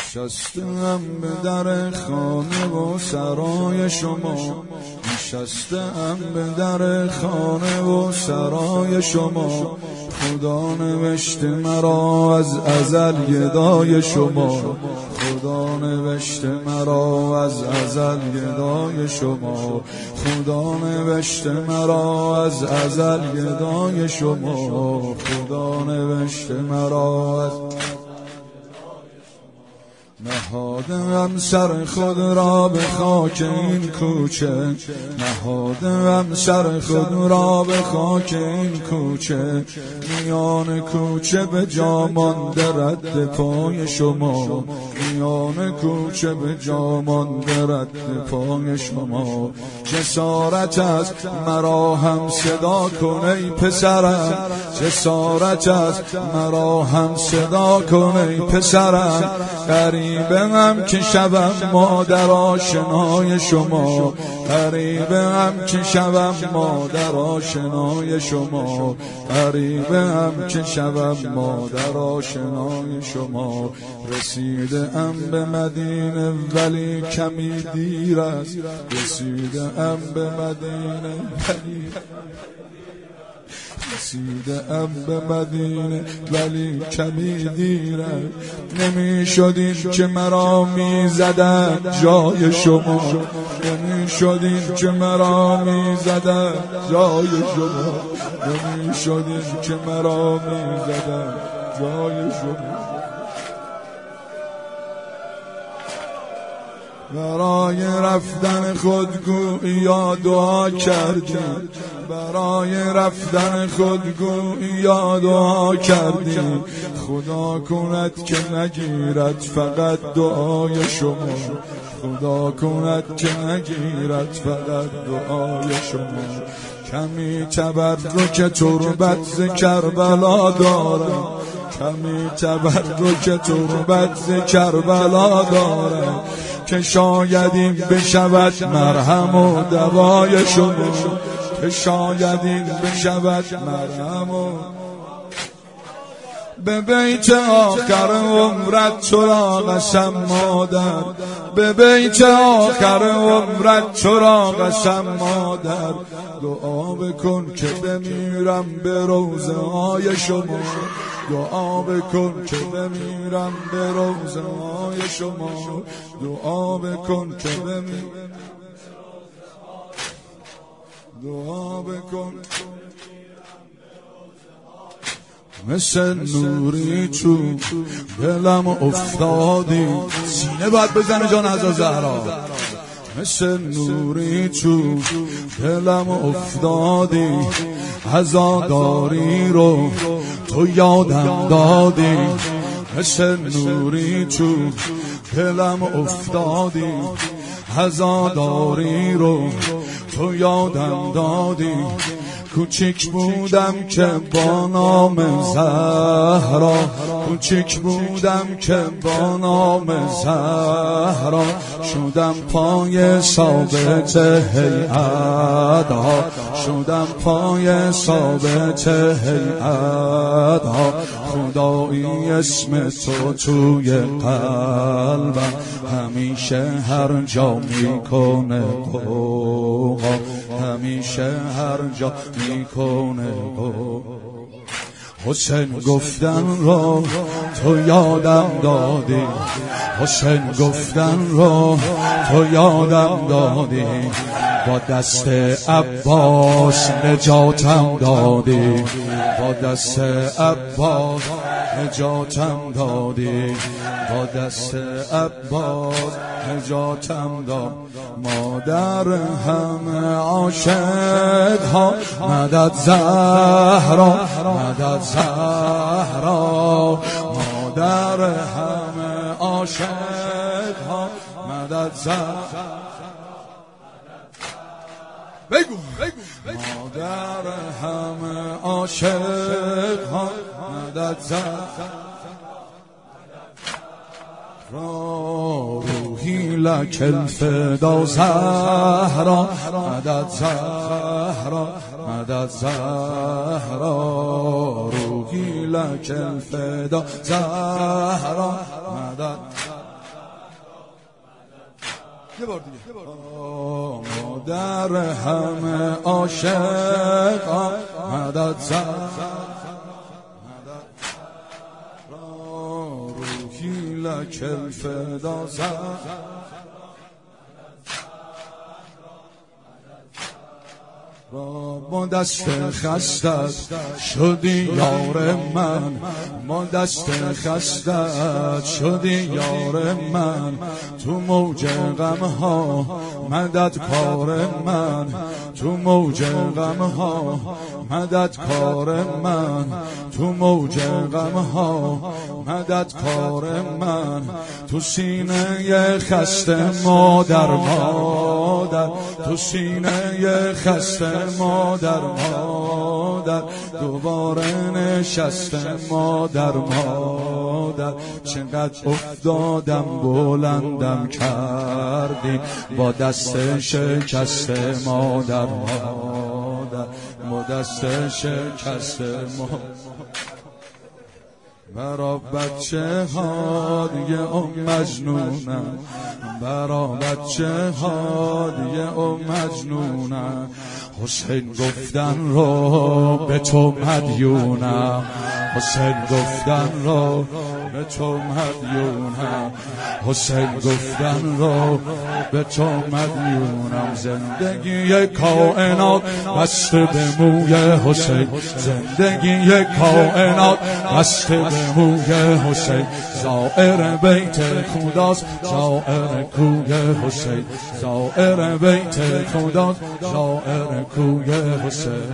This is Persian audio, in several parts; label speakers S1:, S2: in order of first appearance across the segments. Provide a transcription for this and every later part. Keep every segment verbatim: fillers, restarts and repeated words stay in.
S1: نشستم به در خانه و سرای شما، نشستم به در خانه و سرای شما. خدا نوشته مرا از ازل گدای شما، خدا نوشته مرا از ازل گدای شما، خدا نوشته مرا از ازل گدای شما، خدا نوشته مرا از نهادم سر خود را به خاک این کوچه، نهادم سر خود را به خاک این کوچه. میان کوچه به جا مانده رد پای شما، میان کوچه به جا مانده رد پای شما. جسارت از مرا هم صدا کن ای پسرم، جسارت از مرا هم صدا کن ای پسرم. غریبم که شبم مادر آشنای شما، غریبم که شبم مادر آشنای شما، غریبم که شبم مادر آشنای شما. رسیده ام به مدینه ولی کمی دیر است، رسیده ام به مدینه ولی رسیده ام به مدینه ولی کمی دیره. نمی شدین که مرا می زدن جای شما، نمی شدین که مرا می زدن جای شما، نمی شدین که مرا می زدن جای شما. برای رفتن خود گویا دعا کردیم، برای رفتن خود گویا دعا کردیم. خدا کند که نگیرد فقط دعای شما، خدا کند که نگیرد فقط دعای شما. کمی تبرک تربت ز کربلا دارم، کمی تبرک تربت ز کربلا دارم. که شاید این بشود مرهم و دوای شما، که شاید این بشود مرهم و به بیت آخر عمرت تو را قسم مادر، به بیت آخر عمرت تو را قسم مادر. دعا بکن که بمیرم به روضه های شما، دعا بکن که بمیرم به روضه های شما، دعا بکن که بمیرم، دعا بکن. مثل نوری تو دلم افتادی، سینه باید بزنه جان از زهرا. مثل نوری تو دلم افتادی، عزاداری رو تو یادم دادی. مثل نوری تو دلم افتادی، عزاداری رو تو یادم دادی. کوچیک بودم که با نام زهرا، کوچیک بودم که با نام زهرا. شدم پای ثابت هیئت ها، شدم پای ثابت هیئت ها. خدایی اسم تو توی قلبم همیشه هر جا میکنه قوقا، همیشه هر جا میکنه قوقا. حسین گفتن رو تو یادم دادی، حسین گفتن رو تو یادم دادی. با دست عباس نجاتم دادی، با دست عباس نجاتم دادی، با دست عباس نجاتم داد. مادر همه عاشق ها مدد زهرا، مدد زهرا. مادر همه عاشق ها مدد زهرا. بگو مادر همه عاشق ها مدد زهرا. روحی لک الفدا زهرا، مدد زهرا، مدد زهرا. روحی لک الفدا زهرا، مدد یه بار دیگه. مادر همه عاشقان مدد زد روحی لک الفدا زد با دست خستت شدی یار من، با دست خستت شدی یار من، تو موج غم ها مدد کار من، تو موج غم ها مدد کار من، تو موج غم ها مدد کار من، تو سینه خسته مادر مادر، تو سینه خسته مادر مادر، دوباره نشسته مادر مادر، چقدر افتادم بلندم کردی با دست شکسته مادر مادر، با دست شکسته مادر. برا بچه ها دیگه ام مجنونم، برا بچه ها دیگه ام مجنونم، حسین گفتن رو به تو مدیونم، حسین گفتن رو به تو مدیونم، حسین گفتن رو به تو مدیونم. زندگی کائنات بسته به موی حسین، زندگی کائنات بسته به موی حسین، زائر بیت خداست زائر کوی حسین، زائر بیت خداست زائر کوی حسین.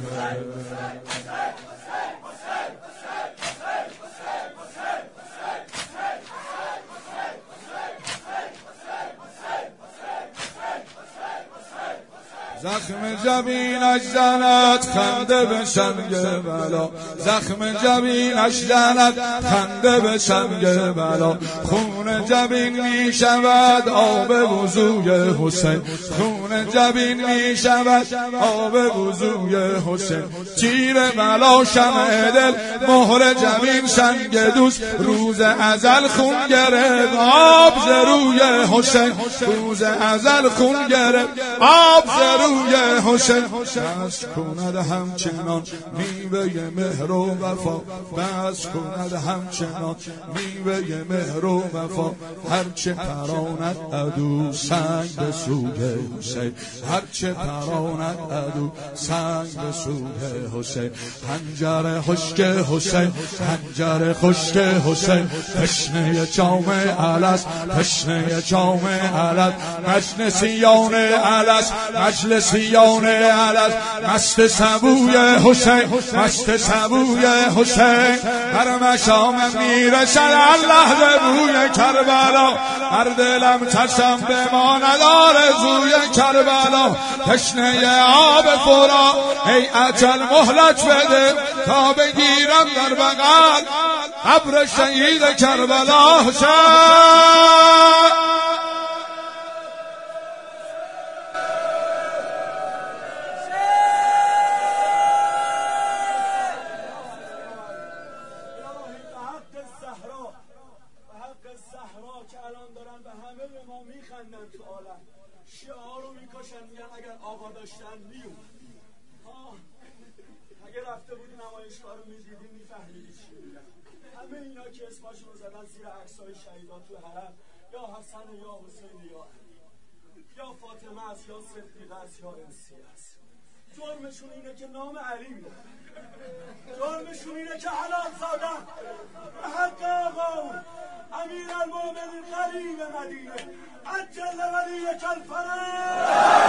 S1: زخم جبینش زند خنده به سنگ بلا، زخم جبینش زند خنده به سنگ بلا، خون جبین می شود آب وضوی حسین، خون جبین می شود آب وضوی حسین، تیر بلا شمع دل مهر جبین سنگ دوست، روز ازل خون گرفت آب ز روی حسین، روز ازل خون گرفت آب ز روی حسین. بس کند همچنان میوه مهر و وفا، بس کند همچنان میوه مهر و وفا، هرچه پراند عدو سنگ به سوی حسین، هرچه پراند عدو سنگ به سوی حسین. حنجر خشک حسین، حنجر خشک حسین، تشنه جام الست، تشنه جام الست، مجلسیان الست، مجلسیان الست، مست سبوی حسین، مست سبوی حسین، هر مشام میرسد الله به بوی کربلا، هر دلم تشم به ما نداره زوی کربلا، تشنه آب فرا ای اجل مهلت بده تا بگیرم در بغل قبر شهید کربلا حسین.
S2: که الان دارن به همه به ما میخندن تو عالم، شیعه ها رو میکشن، میگن اگر آقا داشتن میون. اگه رفته بودی نمایشگاه رو میدیدی میفهمیدی چی میگن. همه اینا که اسماشون رو زدن زیر عکسای شهیدان تو حرم، یا حسن یا حسین یا علی، یا فاطمه است یا صدیقه است یا انسی است، جرمشون اینه که نام علی میدن، جرمشون اینه که حلال زادن به حق آقا امیر المومنین غریب مدینه عجل ولی کالفرج،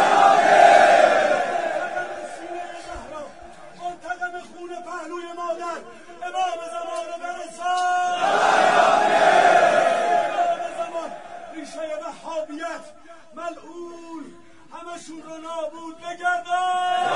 S2: سینه زهرا منتقم خون پهلوی مادر امام زمان برسان، امام زمان ریشه وهابیت ملعون همشون رو نابود بگردان.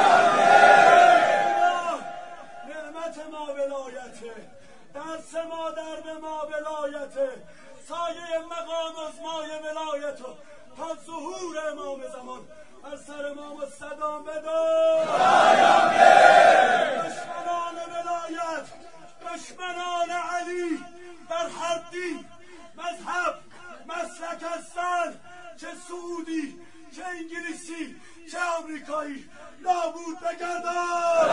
S2: نعمت ما ولایته، درس ما در به ما ولایته، سایه مقام ازمای ولایتو تا ظهور امام زمان بر سر ما مستدام بدار. دشمنان ولایت، دشمنان علی در هر دین، مذهب، مسلک هستند، چه سعودی، چه انگلیسی، چه آمریکایی نابود بگردن.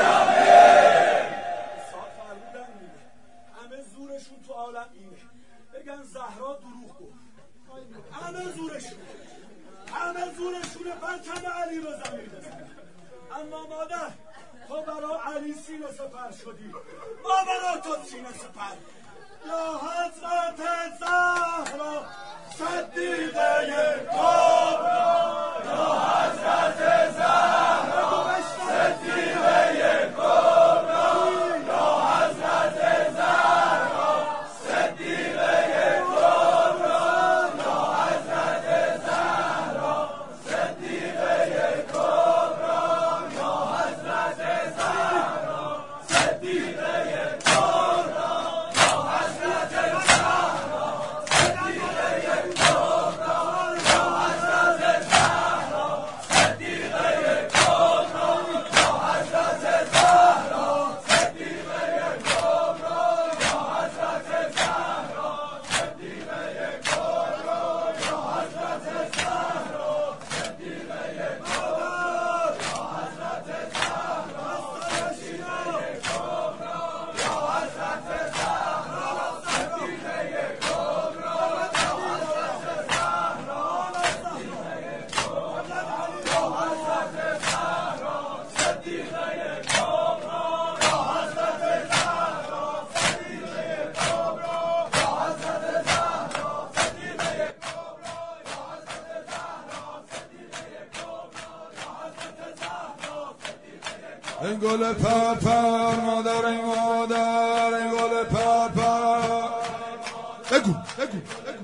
S2: سال فرمودن میگه همه زورشون تو عالم اینه بگن زهرا دروغ گفت. همه زورشون همه زورشونه پرچم علی رو زمین بزنن. اما مادر تو برا علی سینه سپر شدی، ما برا تو سینه سپر. یا حضرت زهرا صدیقه کبرا، یا حضرت زهرا صدیقه کبرا، یا حضرت زهرا صدیقه کبرا، یا حضرت زهرا صدیقه کبرا، یا حضرت زهرا صدیقه کبرا، یا حضرت زهرا صدیقه کبرا، یا حضرت زهرا صدیقه کبرا، یا حضرت زهرا صدیقه کبرا، یا حضرت زهرا صدیقه کبرا، یا حضرت زهرا صدیقه کبرا، یا حضرت زهرا صدیقه کبرا، یا حضرت زهرا صدیقه کبرا، یا حضرت زهرا صدیقه کبرا، یا حضرت زهرا صدیقه کبرا، یا حضرت زهرا صدیقه کبرا، یا حضرت زهرا صدیقه کبرا، یا حضرت زهرا صدیقه کبرا، یا حضرت زهرا صدیقه.
S1: ای گل پرپر مادر، ای مادر، ای گل پرپر. بگو بگو بگو.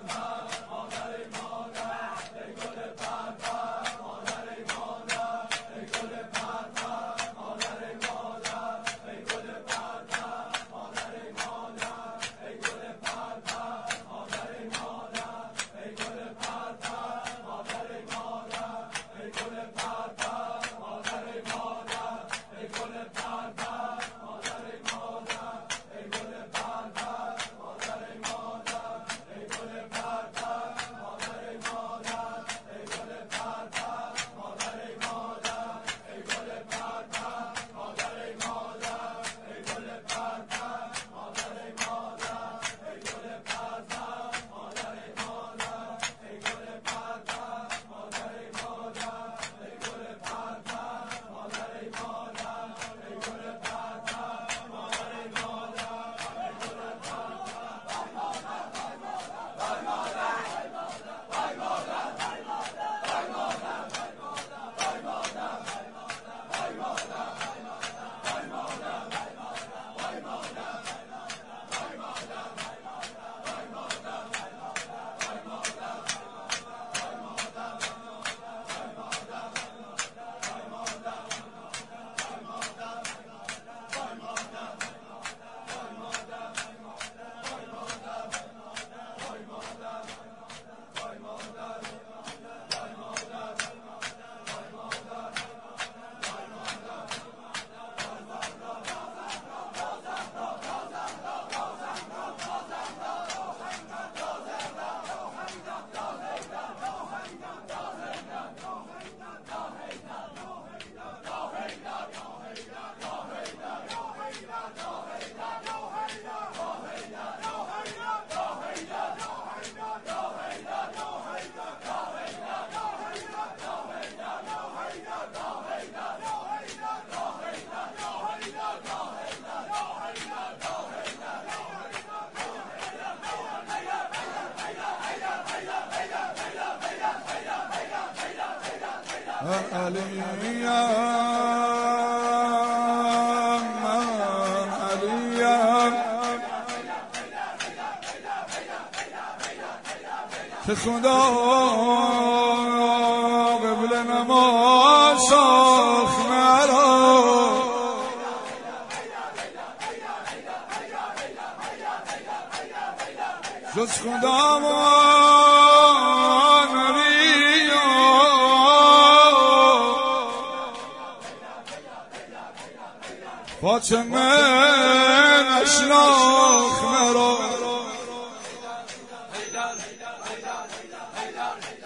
S1: من علیم من علیم که خدا قبل نماز ساخت مرا جز خدا فاطمه نشناخت مرا